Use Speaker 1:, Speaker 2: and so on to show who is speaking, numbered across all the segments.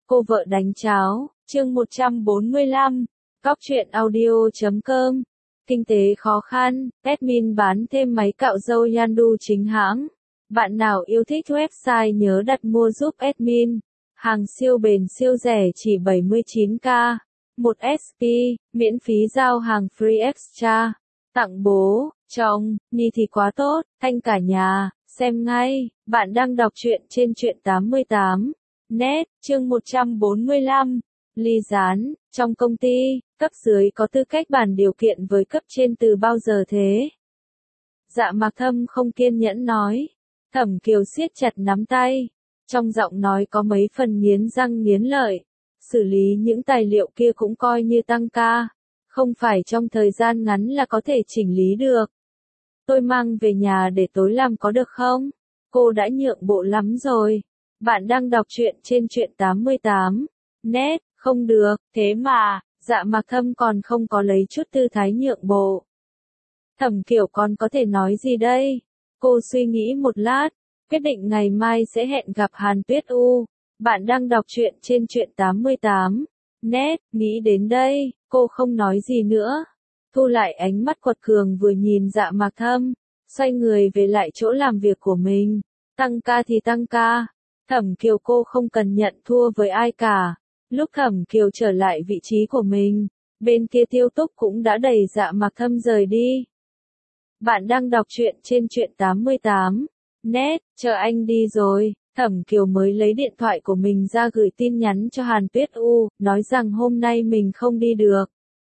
Speaker 1: Cô vợ đánh cháo, chương 145, Cóc truyện audio.com. Kinh tế khó khăn, admin bán thêm máy cạo râu Yandu chính hãng. Bạn nào yêu thích website nhớ đặt mua giúp admin. Hàng siêu bền siêu rẻ chỉ 79k. 1 SP, miễn phí giao hàng free extra. Tặng bố, chồng, ni thì quá tốt, thanh cả nhà, xem ngay. Bạn đang đọc truyện trên truyện 88. Net, chương 145. Ly gián, trong công ty, cấp dưới có tư cách bàn điều kiện với cấp trên từ bao giờ thế? Dạ Mạc Thâm không kiên nhẫn nói. Thẩm Kiều siết chặt nắm tay. Trong giọng nói có mấy phần nghiến răng nghiến lợi. Xử lý những tài liệu kia cũng coi như tăng ca. Không phải trong thời gian ngắn là có thể chỉnh lý được. Tôi mang về nhà để tối làm có được không? Cô đã nhượng bộ lắm rồi. Bạn đang đọc truyện trên truyện 88. Net, không được, thế mà, Dạ Mạc Thâm còn không có lấy chút tư thái nhượng bộ. Thẩm Kiều còn có thể nói gì đây? Cô suy nghĩ một lát, quyết định ngày mai sẽ hẹn gặp Hàn Tuyết U. Bạn đang đọc truyện trên truyện 88. Net, nghĩ đến đây, cô không nói gì nữa. Thu lại ánh mắt quật cường vừa nhìn Dạ Mạc Thâm, xoay người về lại chỗ làm việc của mình. Tăng ca thì tăng ca. Thẩm Kiều cô không cần nhận thua với ai cả. Lúc Thẩm Kiều trở lại vị trí của mình, bên kia Tiêu Túc cũng đã đẩy Dạ Mạc Thâm rời đi. Bạn đang đọc truyện trên truyện 88. Net, chờ anh đi rồi. Thẩm Kiều mới lấy điện thoại của mình ra gửi tin nhắn cho Hàn Tuyết U, nói rằng hôm nay mình không đi được.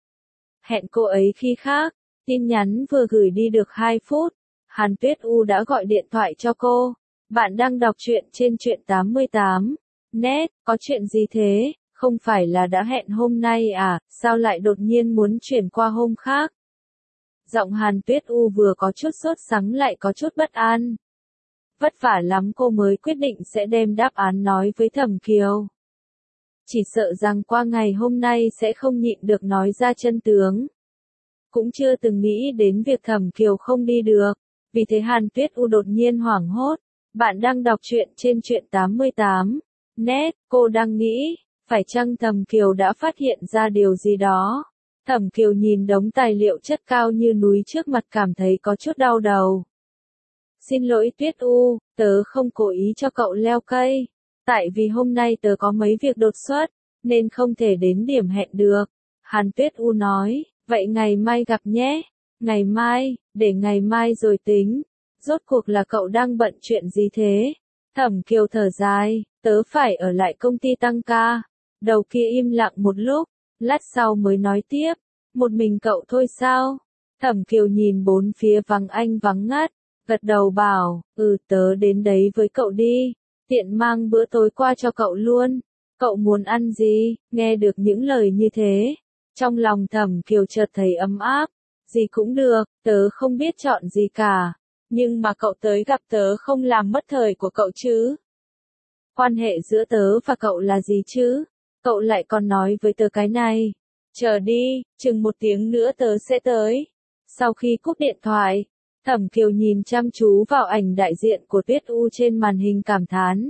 Speaker 1: Hẹn cô ấy khi khác. Tin nhắn vừa gửi đi được 2 phút. Hàn Tuyết U đã gọi điện thoại cho cô. Bạn đang đọc truyện trên truyện 88. Net, có chuyện gì thế? Không phải là đã hẹn hôm nay à, sao lại đột nhiên muốn chuyển qua hôm khác? Giọng Hàn Tuyết U vừa có chút sốt sắng lại có chút bất an. Vất vả lắm cô mới quyết định sẽ đem đáp án nói với Thẩm Kiều. Chỉ sợ rằng qua ngày hôm nay sẽ không nhịn được nói ra chân tướng. Cũng chưa từng nghĩ đến việc Thẩm Kiều không đi được, vì thế Hàn Tuyết U đột nhiên hoảng hốt. Bạn đang đọc truyện trên truyện 88. Net, cô đang nghĩ, phải chăng Thẩm Kiều đã phát hiện ra điều gì đó? Thẩm Kiều nhìn đống tài liệu chất cao như núi trước mặt cảm thấy có chút đau đầu. Xin lỗi Tuyết U, tớ không cố ý cho cậu leo cây. Tại vì hôm nay tớ có mấy việc đột xuất, nên không thể đến điểm hẹn được. Hàn Tuyết U nói, vậy ngày mai gặp nhé. Ngày mai, để ngày mai rồi tính. Rốt cuộc là cậu đang bận chuyện gì thế? Thẩm Kiều thở dài, tớ phải ở lại công ty tăng ca. Đầu kia im lặng một lúc, lát sau mới nói tiếp. Một mình cậu thôi sao? Thẩm Kiều nhìn bốn phía vắng anh vắng ngắt, gật đầu bảo, tớ đến đấy với cậu đi. Tiện mang bữa tối qua cho cậu luôn. Cậu muốn ăn gì? Nghe được những lời như thế, trong lòng Thẩm Kiều chợt thấy ấm áp. Gì cũng được, tớ không biết chọn gì cả. Nhưng mà cậu tới gặp tớ không làm mất thời của cậu chứ? Quan hệ giữa tớ và cậu là gì chứ? Cậu lại còn nói với tớ cái này. Chờ đi, chừng 1 tiếng nữa tớ sẽ tới. Sau khi cúp điện thoại, Thẩm Kiều nhìn chăm chú vào ảnh đại diện của Tuyết U trên màn hình cảm thán.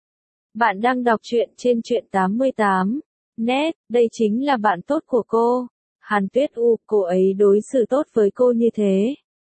Speaker 1: Bạn đang đọc truyện trên truyện 88. Net, đây chính là bạn tốt của cô. Hàn Tuyết U, cô ấy đối xử tốt với cô như thế.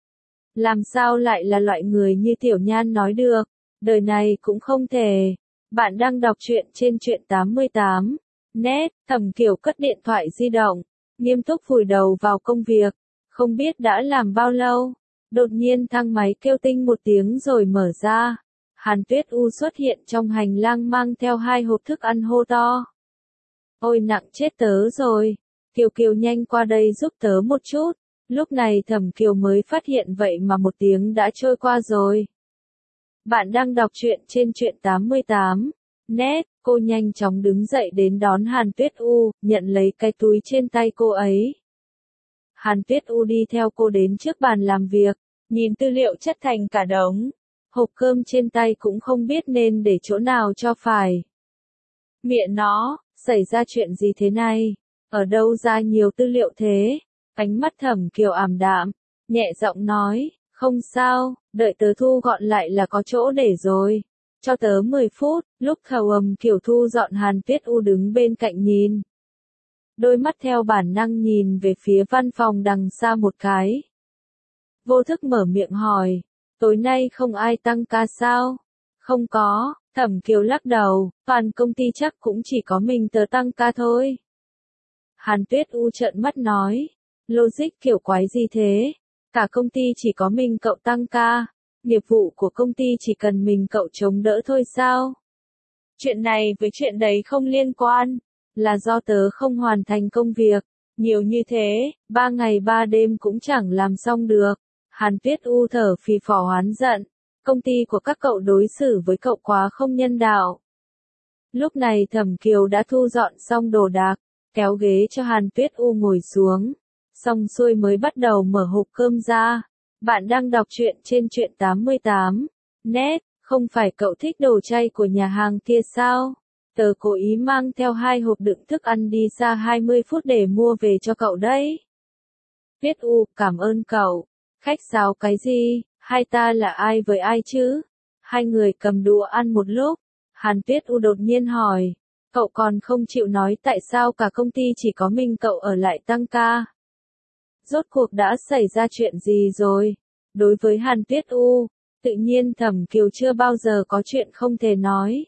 Speaker 1: Làm sao lại là loại người như Tiểu Nhan nói được, đời này cũng không thể. Bạn đang đọc truyện trên truyện 88. Net, Thẩm Kiều cất điện thoại di động, nghiêm túc vùi đầu vào công việc. Không biết đã làm bao lâu, đột nhiên thang máy kêu tinh 1 tiếng rồi mở ra. Hàn Tuyết U xuất hiện trong hành lang mang theo 2 hộp thức ăn hô to. Ôi nặng chết tớ rồi, Kiều Kiều nhanh qua đây giúp tớ một chút. Lúc này Thẩm Kiều mới phát hiện vậy mà 1 tiếng đã trôi qua rồi. Bạn đang đọc truyện trên truyện 88. Net, cô nhanh chóng đứng dậy đến đón Hàn Tuyết U, nhận lấy cái túi trên tay cô ấy. Hàn Tuyết U đi theo cô đến trước bàn làm việc, nhìn tư liệu chất thành cả đống. Hộp cơm trên tay cũng không biết nên để chỗ nào cho phải. Mẹ nó, xảy ra chuyện gì thế này? Ở đâu ra nhiều tư liệu thế? Ánh mắt Thẩm Kiều ảm đạm, nhẹ giọng nói, không sao, đợi tớ thu gọn lại là có chỗ để rồi. Cho tớ 10 phút, Lúc Thẩm Kiều thu dọn Hàn Tuyết U đứng bên cạnh nhìn. Đôi mắt theo bản năng nhìn về phía văn phòng đằng xa một cái. Vô thức mở miệng hỏi, tối nay không ai tăng ca sao? Không có, Thẩm Kiều lắc đầu, toàn công ty chắc cũng chỉ có mình tớ tăng ca thôi. Hàn Tuyết U trợn mắt nói, logic kiểu quái gì thế? Cả công ty chỉ có mình cậu tăng ca, nghiệp vụ của công ty chỉ cần mình cậu chống đỡ thôi sao? Chuyện này với chuyện đấy không liên quan, là do tớ không hoàn thành công việc, nhiều như thế, 3 ngày 3 đêm cũng chẳng làm xong được. Hàn Tuyết U thở phì phò oán giận, công ty của các cậu đối xử với cậu quá không nhân đạo. Lúc này Thẩm Kiều đã thu dọn xong đồ đạc, kéo ghế cho Hàn Tuyết U ngồi xuống, xong xuôi mới bắt đầu mở hộp cơm ra. Bạn đang đọc truyện trên truyện 88 net, không phải cậu thích đồ chay của nhà hàng kia sao? Tớ cố ý mang theo 2 hộp đựng thức ăn đi xa 20 phút để mua về cho cậu đấy. Tuyết U, cảm ơn cậu. Khách sáo cái gì, hai ta là ai với ai chứ? Hai người cầm đũa ăn một lúc. Hàn Tuyết U đột nhiên hỏi, cậu còn không chịu nói tại sao cả công ty chỉ có mình cậu ở lại tăng ca? Rốt cuộc đã xảy ra chuyện gì rồi? Đối với Hàn Tuyết U, tự nhiên Thẩm Kiều chưa bao giờ có chuyện không thể nói.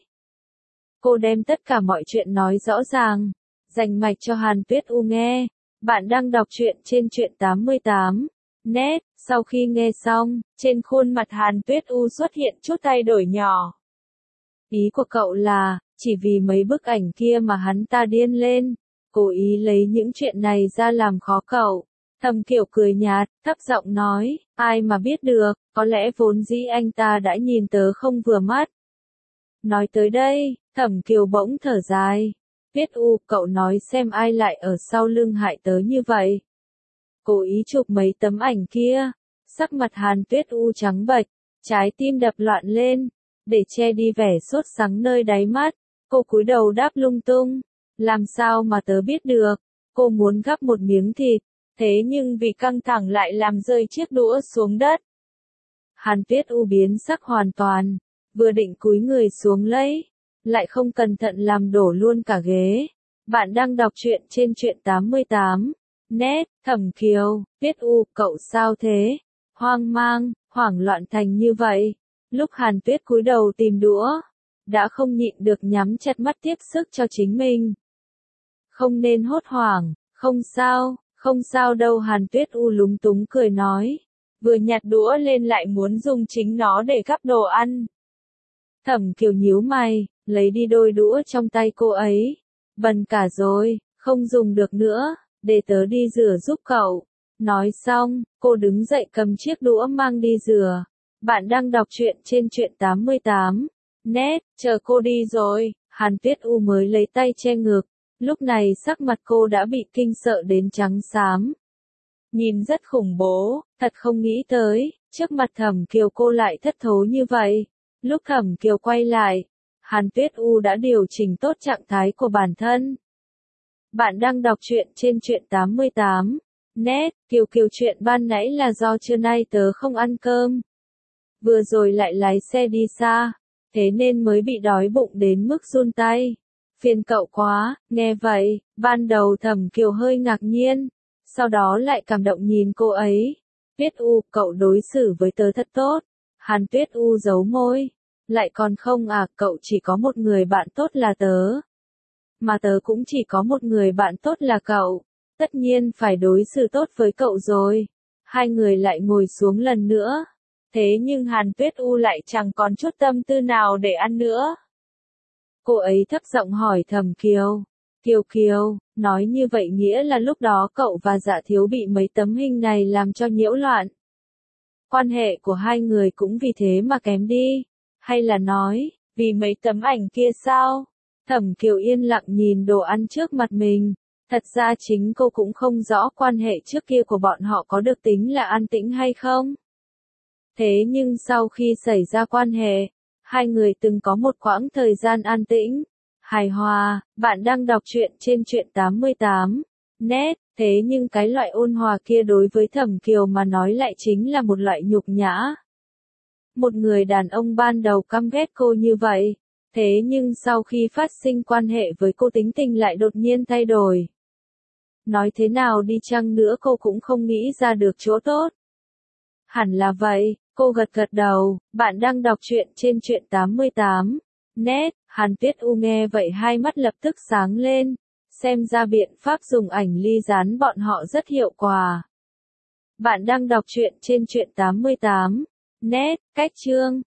Speaker 1: Cô đem tất cả mọi chuyện nói rõ ràng, rành mạch cho Hàn Tuyết U nghe. Bạn đang đọc truyện trên truyện 88 net. Sau khi nghe xong, trên khuôn mặt Hàn Tuyết U xuất hiện chút thay đổi nhỏ. Ý của cậu là, chỉ vì mấy bức ảnh kia mà hắn ta điên lên, cố ý lấy những chuyện này ra làm khó cậu. Thẩm Kiều cười nhạt, thấp giọng nói, ai mà biết được, có lẽ vốn dĩ anh ta đã nhìn tớ không vừa mắt. Nói tới đây, Thẩm Kiều bỗng thở dài. Tuyết U, cậu nói xem ai lại ở sau lưng hại tớ như vậy. Cố ý chụp mấy tấm ảnh kia. Sắc mặt Hàn Tuyết U trắng bệch, trái tim đập loạn lên. Để che đi vẻ sốt sắng nơi đáy mắt, cô cúi đầu đáp lung tung. Làm sao mà tớ biết được? Cô muốn gắp một miếng thịt, thế nhưng vì căng thẳng lại làm rơi chiếc đũa xuống đất. Hàn Tuyết U biến sắc hoàn toàn, vừa định cúi người xuống lấy, lại không cẩn thận làm đổ luôn cả ghế. Bạn đang đọc truyện trên truyện 88 net. Thẩm Kiều, Tuyết U, cậu sao thế? Hoang mang, hoảng loạn thành như vậy. Lúc Hàn Tuyết cúi đầu tìm đũa, đã không nhịn được nhắm chặt mắt tiếp sức cho chính mình. Không nên hốt hoảng, không sao đâu. Hàn Tuyết U lúng túng cười nói, vừa nhặt đũa lên lại muốn dùng chính nó để gắp đồ ăn. Thẩm Kiều nhíu mày, lấy đi đôi đũa trong tay cô ấy. Bần cả rồi, không dùng được nữa, để tớ đi rửa giúp cậu. Nói xong, cô đứng dậy cầm chiếc đũa mang đi rửa. Bạn đang đọc truyện trên truyện 88 net, chờ cô đi rồi. Hàn Tuyết U mới lấy tay che ngực. Lúc này sắc mặt cô đã bị kinh sợ đến trắng xám. Nhìn rất khủng bố, thật không nghĩ tới, trước mặt Thẩm Kiều cô lại thất thố như vậy. Lúc Thẩm Kiều quay lại, Hàn Tuyết U đã điều chỉnh tốt trạng thái của bản thân. Bạn đang đọc truyện trên truyện 88 net. Kiều chuyện ban nãy là do trưa nay tớ không ăn cơm. Vừa rồi lại lái xe đi xa, thế nên mới bị đói bụng đến mức run tay. Phiền cậu quá. Nghe vậy, ban đầu Thẩm Kiều hơi ngạc nhiên, sau đó lại cảm động nhìn cô ấy. Tuyết U, cậu đối xử với tớ thật tốt. Hàn Tuyết U giấu môi. Lại còn không à, cậu chỉ có một người bạn tốt là tớ. Mà tớ cũng chỉ có một người bạn tốt là cậu. Tất nhiên phải đối xử tốt với cậu rồi. Hai người lại ngồi xuống lần nữa. Thế nhưng Hàn Tuyết U lại chẳng còn chút tâm tư nào để ăn nữa. Cô ấy thấp giọng hỏi Thẩm Kiều. Kiều, nói như vậy nghĩa là lúc đó cậu và Dạ Thiếu bị mấy tấm hình này làm cho nhiễu loạn. Quan hệ của hai người cũng vì thế mà kém đi. Hay là nói, vì mấy tấm ảnh kia sao? Thẩm Kiều yên lặng nhìn đồ ăn trước mặt mình. Thật ra chính cô cũng không rõ quan hệ trước kia của bọn họ có được tính là an tĩnh hay không. Thế nhưng sau khi xảy ra quan hệ, hai người từng có một quãng thời gian an tĩnh, hài hòa. Bạn đang đọc truyện trên truyện 88 net. Thế nhưng cái loại ôn hòa kia đối với Thẩm Kiều mà nói lại chính là một loại nhục nhã. Một người đàn ông ban đầu căm ghét cô như vậy, Thế nhưng sau khi phát sinh quan hệ với cô tính tình lại đột nhiên thay đổi. Nói thế nào đi chăng nữa cô cũng không nghĩ ra được chỗ tốt. Hẳn là vậy, cô gật gật đầu, bạn đang đọc truyện trên truyện 88. Net, Hàn Tuyết U nghe vậy hai mắt lập tức sáng lên, xem ra biện pháp dùng ảnh ly dán bọn họ rất hiệu quả. Bạn đang đọc truyện trên truyện 88. Net, cách chương.